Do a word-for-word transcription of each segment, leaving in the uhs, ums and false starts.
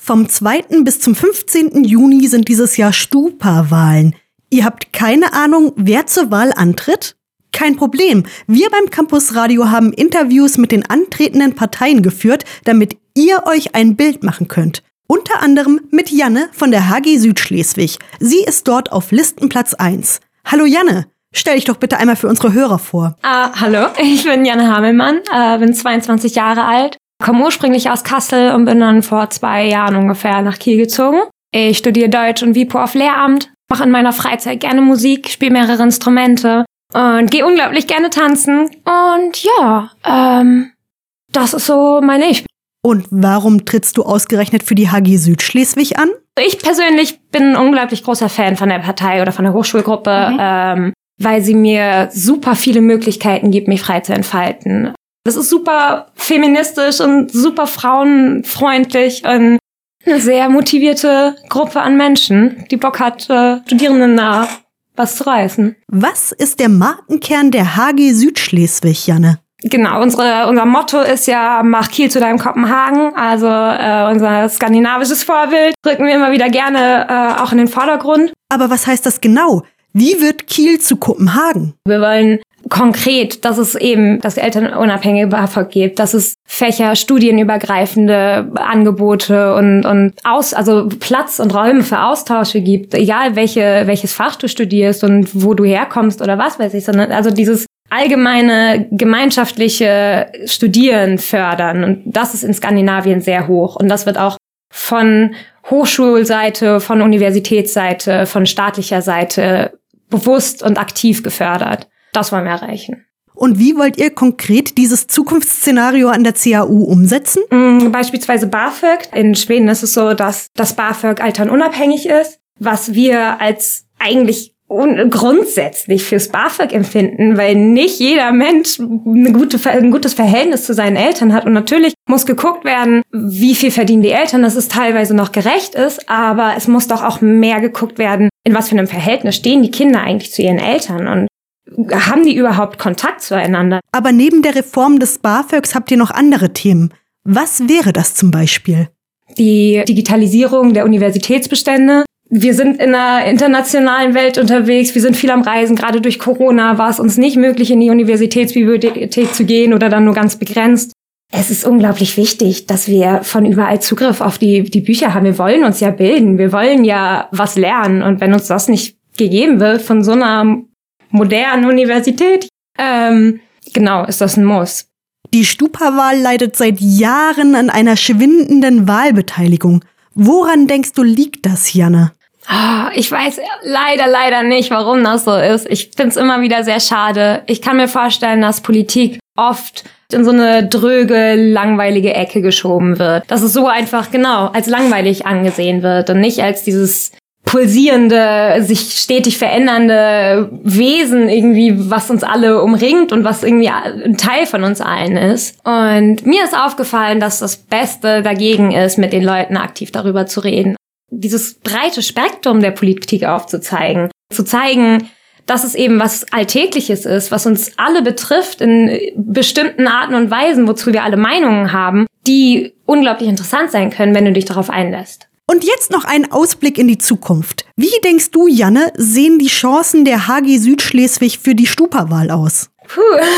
Vom zweiten bis zum fünfzehnten Juni sind dieses Jahr Stupa-Wahlen. Ihr habt keine Ahnung, wer zur Wahl antritt? Kein Problem. Wir beim Campus Radio haben Interviews mit den antretenden Parteien geführt, damit ihr euch ein Bild machen könnt. Unter anderem mit Janne von der H G Südschleswig. Sie ist dort auf Listenplatz eins. Hallo Janne, stell dich doch bitte einmal für unsere Hörer vor. Ah, hallo, ich bin Janne Hamelmann, äh, bin zweiundzwanzig Jahre alt, komme ursprünglich aus Kassel und bin dann vor zwei Jahren ungefähr nach Kiel gezogen. Ich studiere Deutsch und WIPO auf Lehramt, mache in meiner Freizeit gerne Musik, spiele mehrere Instrumente und gehe unglaublich gerne tanzen. Und ja, ähm, das ist so meine Ich. Und warum trittst du ausgerechnet für die H G Südschleswig an? Ich persönlich bin ein unglaublich großer Fan von der Partei oder von der Hochschulgruppe, mhm. ähm, weil sie mir super viele Möglichkeiten gibt, mich frei zu entfalten. Das ist super feministisch und super frauenfreundlich und eine sehr motivierte Gruppe an Menschen, die Bock hat, äh, Studierenden nah was zu reißen. Was ist der Markenkern der H G Südschleswig, Janne? Genau, unsere, unser Motto ist ja, mach Kiel zu deinem Kopenhagen. Also äh, unser skandinavisches Vorbild rücken wir immer wieder gerne äh, auch in den Vordergrund. Aber was heißt das genau? Wie wird Kiel zu Kopenhagen? Wir wollen konkret, dass es eben das elternunabhängige BAföG gibt, dass es Fächer, studienübergreifende Angebote und, und aus, also Platz und Räume für Austausche gibt, egal welche, welches Fach du studierst und wo du herkommst oder was weiß ich, sondern also dieses allgemeine gemeinschaftliche Studieren fördern. Und das ist in Skandinavien sehr hoch. Und das wird auch von Hochschulseite, von Universitätsseite, von staatlicher Seite bewusst und aktiv gefördert. Das wollen wir erreichen. Und wie wollt ihr konkret dieses Zukunftsszenario an der C A U umsetzen? Mhm, beispielsweise BAföG. In Schweden ist es so, dass das BAföG alternunabhängig ist, was wir als eigentlich un- grundsätzlich fürs BAföG empfinden, weil nicht jeder Mensch eine gute, ein gutes Verhältnis zu seinen Eltern hat. Und natürlich muss geguckt werden, wie viel verdienen die Eltern, dass es teilweise noch gerecht ist, aber es muss doch auch mehr geguckt werden, in was für einem Verhältnis stehen die Kinder eigentlich zu ihren Eltern und haben die überhaupt Kontakt zueinander? Aber neben der Reform des BAföGs habt ihr noch andere Themen. Was wäre das zum Beispiel? Die Digitalisierung der Universitätsbestände. Wir sind in einer internationalen Welt unterwegs, wir sind viel am Reisen. Gerade durch Corona war es uns nicht möglich, in die Universitätsbibliothek zu gehen oder dann nur ganz begrenzt. Es ist unglaublich wichtig, dass wir von überall Zugriff auf die, die Bücher haben. Wir wollen uns ja bilden, wir wollen ja was lernen. Und wenn uns das nicht gegeben wird von so einer modernen Universität, ähm, genau, ist das ein Muss. Die Stupa-Wahl leidet seit Jahren an einer schwindenden Wahlbeteiligung. Woran denkst du, liegt das, Janne? Oh, ich weiß leider, leider nicht, warum das so ist. Ich find's immer wieder sehr schade. Ich kann mir vorstellen, dass Politik oft in so eine dröge, langweilige Ecke geschoben wird. Dass es so einfach, genau, als langweilig angesehen wird und nicht als dieses pulsierende, sich stetig verändernde Wesen irgendwie, was uns alle umringt und was irgendwie ein Teil von uns allen ist. Und mir ist aufgefallen, dass das Beste dagegen ist, mit den Leuten aktiv darüber zu reden. Dieses breite Spektrum der Politik aufzuzeigen. Zu zeigen, dass es eben was Alltägliches ist, was uns alle betrifft in bestimmten Arten und Weisen, wozu wir alle Meinungen haben, die unglaublich interessant sein können, wenn du dich darauf einlässt. Und jetzt noch ein Ausblick in die Zukunft. Wie denkst du, Janne, sehen die Chancen der H G Südschleswig für die Stupa-Wahl aus? Puh.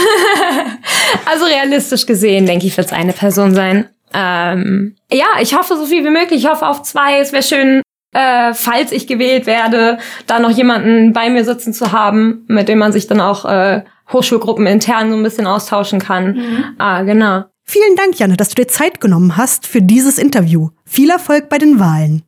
Also realistisch gesehen, denke ich, wird es eine Person sein. Ähm, ja, ich hoffe so viel wie möglich. Ich hoffe auf zwei. Es wäre schön, äh, falls ich gewählt werde, da noch jemanden bei mir sitzen zu haben, mit dem man sich dann auch äh, Hochschulgruppen intern so ein bisschen austauschen kann. Mhm. Ah, genau. Vielen Dank, Janne, dass du dir Zeit genommen hast für dieses Interview. Viel Erfolg bei den Wahlen.